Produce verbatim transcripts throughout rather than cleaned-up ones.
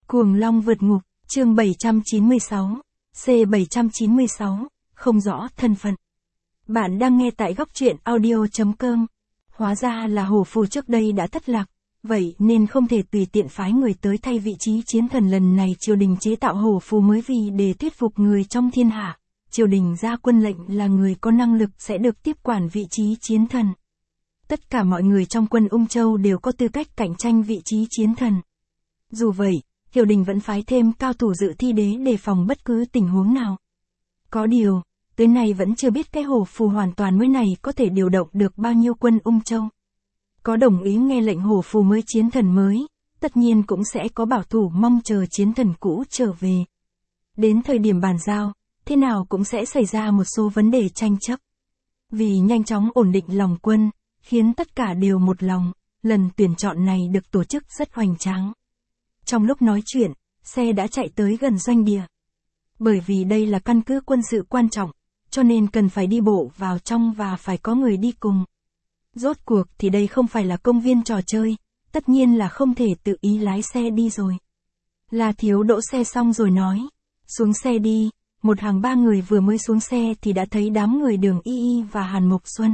Cuồng Long vượt ngục, chương bảy trăm chín mươi sáu, C bảy trăm chín mươi sáu, không rõ thân phận. Bạn đang nghe tại góc truyện audio chấm com. Hóa ra là hổ phù trước đây đã thất lạc, vậy nên không thể tùy tiện phái người tới thay vị trí chiến thần. Lần này triều đình chế tạo hổ phù mới vì để thuyết phục người trong thiên hạ. Triều đình ra quân lệnh là người có năng lực sẽ được tiếp quản vị trí chiến thần. Tất cả mọi người trong quân Ung Châu đều có tư cách cạnh tranh vị trí chiến thần. Dù vậy, triều đình vẫn phái thêm cao thủ dự thi đế đề phòng bất cứ tình huống nào. Có điều, tới nay vẫn chưa biết cái hổ phù hoàn toàn mới này có thể điều động được bao nhiêu quân Ung Châu. Có đồng ý nghe lệnh hổ phù mới chiến thần mới, tất nhiên cũng sẽ có bảo thủ mong chờ chiến thần cũ trở về. Đến thời điểm bàn giao, thế nào cũng sẽ xảy ra một số vấn đề tranh chấp. Vì nhanh chóng ổn định lòng quân, khiến tất cả đều một lòng, lần tuyển chọn này được tổ chức rất hoành tráng. Trong lúc nói chuyện, xe đã chạy tới gần doanh địa. Bởi vì đây là căn cứ quân sự quan trọng, cho nên cần phải đi bộ vào trong và phải có người đi cùng. Rốt cuộc thì đây không phải là công viên trò chơi, tất nhiên là không thể tự ý lái xe đi rồi. La Thiếu đỗ xe xong rồi nói, xuống xe đi. Một hàng ba người vừa mới xuống xe thì đã thấy đám người Đường Y Y và Hàn Mộc Xuân.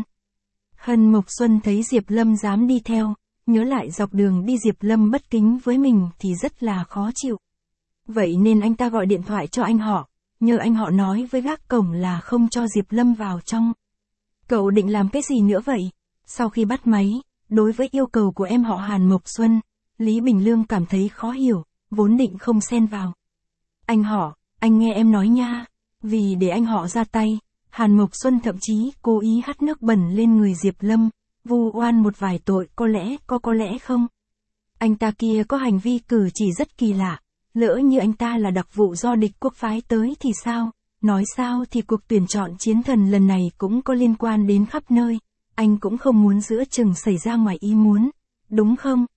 Hàn Mộc Xuân thấy Diệp Lâm dám đi theo, nhớ lại dọc đường đi Diệp Lâm bất kính với mình thì rất là khó chịu. Vậy nên anh ta gọi điện thoại cho anh họ, nhờ anh họ nói với gác cổng là không cho Diệp Lâm vào trong. Cậu định làm cái gì nữa vậy? Sau khi bắt máy, đối với yêu cầu của em họ Hàn Mộc Xuân, Lý Bình Lương cảm thấy khó hiểu, vốn định không xen vào. Anh họ, anh nghe em nói nha, vì để anh họ ra tay, Hàn Mộc Xuân thậm chí cố ý hắt nước bẩn lên người Diệp Lâm, vu oan một vài tội có lẽ có có lẽ không. Anh ta kia có hành vi cử chỉ rất kỳ lạ, lỡ như anh ta là đặc vụ do địch quốc phái tới thì sao, nói sao thì cuộc tuyển chọn chiến thần lần này cũng có liên quan đến khắp nơi, anh cũng không muốn giữa chừng xảy ra ngoài ý muốn, đúng không?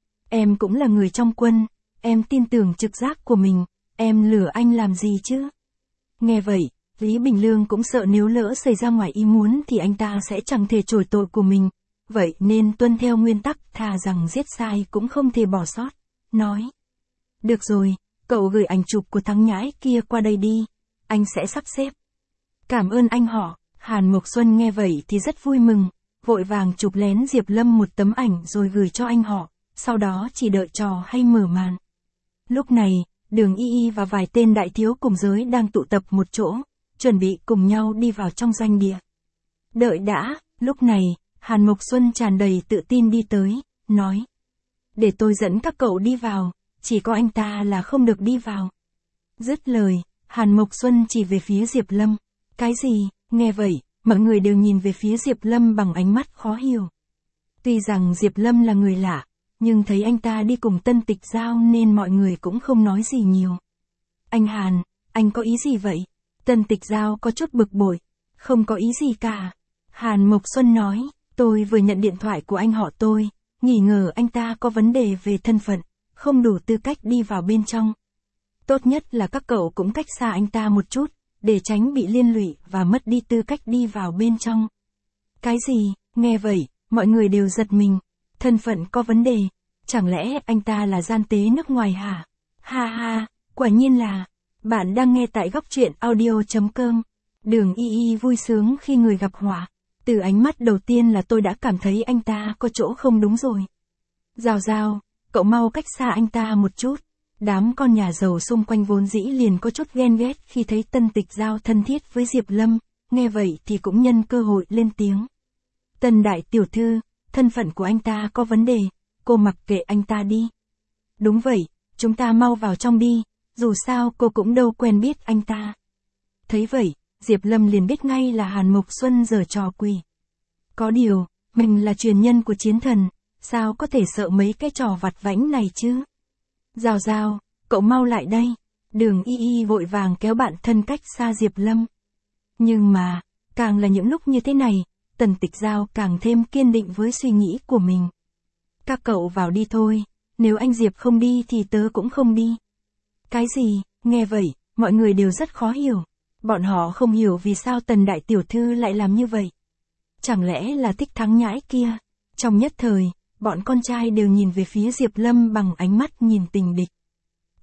Em cũng là người trong quân, em tin tưởng trực giác của mình. Em lừa anh làm gì chứ? Nghe vậy, Lý Bình Lương cũng sợ nếu lỡ xảy ra ngoài ý muốn thì anh ta sẽ chẳng thể chối tội của mình. Vậy nên tuân theo nguyên tắc thà rằng giết sai cũng không thể bỏ sót. Nói. Được rồi, cậu gửi ảnh chụp của thằng nhãi kia qua đây đi. Anh sẽ sắp xếp. Cảm ơn anh họ. Hàn Mộc Xuân nghe vậy thì rất vui mừng. Vội vàng chụp lén Diệp Lâm một tấm ảnh rồi gửi cho anh họ. Sau đó chỉ đợi trò hay mở màn. Lúc này, Đường Y Y và vài tên đại thiếu cùng giới đang tụ tập một chỗ, chuẩn bị cùng nhau đi vào trong doanh địa. Đợi đã, lúc này, Hàn Mộc Xuân tràn đầy tự tin đi tới, nói. Để tôi dẫn các cậu đi vào, chỉ có anh ta là không được đi vào. Dứt lời, Hàn Mộc Xuân chỉ về phía Diệp Lâm. Cái gì? Nghe vậy, mọi người đều nhìn về phía Diệp Lâm bằng ánh mắt khó hiểu. Tuy rằng Diệp Lâm là người lạ, nhưng thấy anh ta đi cùng Tân Tịch Giao nên mọi người cũng không nói gì nhiều. Anh Hàn, anh có ý gì vậy? Tân Tịch Giao có chút bực bội. Không có ý gì cả. Hàn Mộc Xuân nói, tôi vừa nhận điện thoại của anh họ tôi, nghi ngờ anh ta có vấn đề về thân phận, không đủ tư cách đi vào bên trong. Tốt nhất là các cậu cũng cách xa anh ta một chút, để tránh bị liên lụy và mất đi tư cách đi vào bên trong. Cái gì? Nghe vậy, mọi người đều giật mình. Thân phận có vấn đề, chẳng lẽ anh ta là gian tế nước ngoài hả? Ha ha, quả nhiên là, bạn đang nghe tại góc truyện audio chấm com. Đường Y Y vui sướng khi người gặp họa, từ ánh mắt đầu tiên là tôi đã cảm thấy anh ta có chỗ không đúng rồi. Giao Giao, cậu mau cách xa anh ta một chút. Đám con nhà giàu xung quanh vốn dĩ liền có chút ghen ghét khi thấy Tân Tịch Giao thân thiết với Diệp Lâm, nghe vậy thì cũng nhân cơ hội lên tiếng. Tân đại tiểu thư, thân phận của anh ta có vấn đề, cô mặc kệ anh ta đi. Đúng vậy, chúng ta mau vào trong đi, dù sao cô cũng đâu quen biết anh ta. Thấy vậy, Diệp Lâm liền biết ngay là Hàn Mộc Xuân giở trò quỷ. Có điều, mình là truyền nhân của chiến thần, sao có thể sợ mấy cái trò vặt vãnh này chứ? Giao Giao, cậu mau lại đây. Đường Y Y vội vàng kéo bạn thân cách xa Diệp Lâm. Nhưng mà, càng là những lúc như thế này, Tần Tịch Giao càng thêm kiên định với suy nghĩ của mình. Các cậu vào đi thôi, nếu anh Diệp không đi thì tớ cũng không đi. Cái gì? Nghe vậy, mọi người đều rất khó hiểu. Bọn họ không hiểu vì sao Tần đại tiểu thư lại làm như vậy. Chẳng lẽ là thích thắng nhãi kia? Trong nhất thời, bọn con trai đều nhìn về phía Diệp Lâm bằng ánh mắt nhìn tình địch.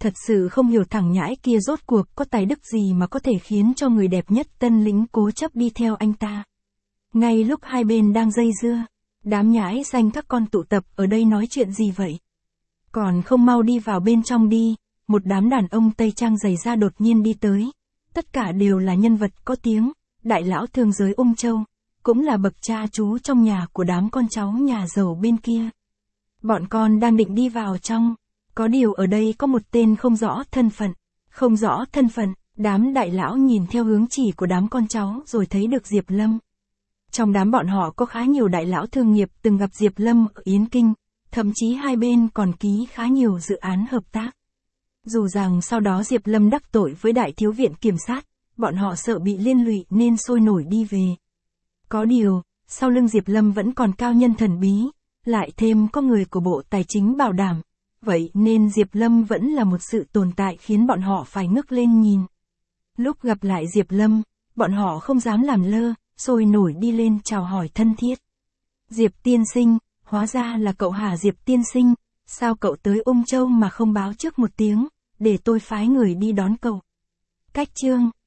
Thật sự không hiểu thằng nhãi kia rốt cuộc có tài đức gì mà có thể khiến cho người đẹp nhất Tân Lĩnh cố chấp đi theo anh ta. Ngay lúc hai bên đang dây dưa, đám nhãi danh các con tụ tập ở đây nói chuyện gì vậy? Còn không mau đi vào bên trong đi, một đám đàn ông Tây Trang giày da đột nhiên đi tới. Tất cả đều là nhân vật có tiếng, đại lão thương giới Ung Châu, cũng là bậc cha chú trong nhà của đám con cháu nhà giàu bên kia. Bọn con đang định đi vào trong, có điều ở đây có một tên không rõ thân phận. Không rõ thân phận, đám đại lão nhìn theo hướng chỉ của đám con cháu rồi thấy được Diệp Lâm. Trong đám bọn họ có khá nhiều đại lão thương nghiệp từng gặp Diệp Lâm ở Yến Kinh, thậm chí hai bên còn ký khá nhiều dự án hợp tác. Dù rằng sau đó Diệp Lâm đắc tội với đại thiếu viện kiểm sát, bọn họ sợ bị liên lụy nên sôi nổi đi về. Có điều, sau lưng Diệp Lâm vẫn còn cao nhân thần bí, lại thêm có người của Bộ Tài chính bảo đảm. Vậy nên Diệp Lâm vẫn là một sự tồn tại khiến bọn họ phải ngước lên nhìn. Lúc gặp lại Diệp Lâm, bọn họ không dám làm lơ, sôi nổi đi lên chào hỏi thân thiết. Diệp tiên sinh, hóa ra là cậu hả Diệp tiên sinh, sao cậu tới Ung Châu mà không báo trước một tiếng, để tôi phái người đi đón cậu. Cách chương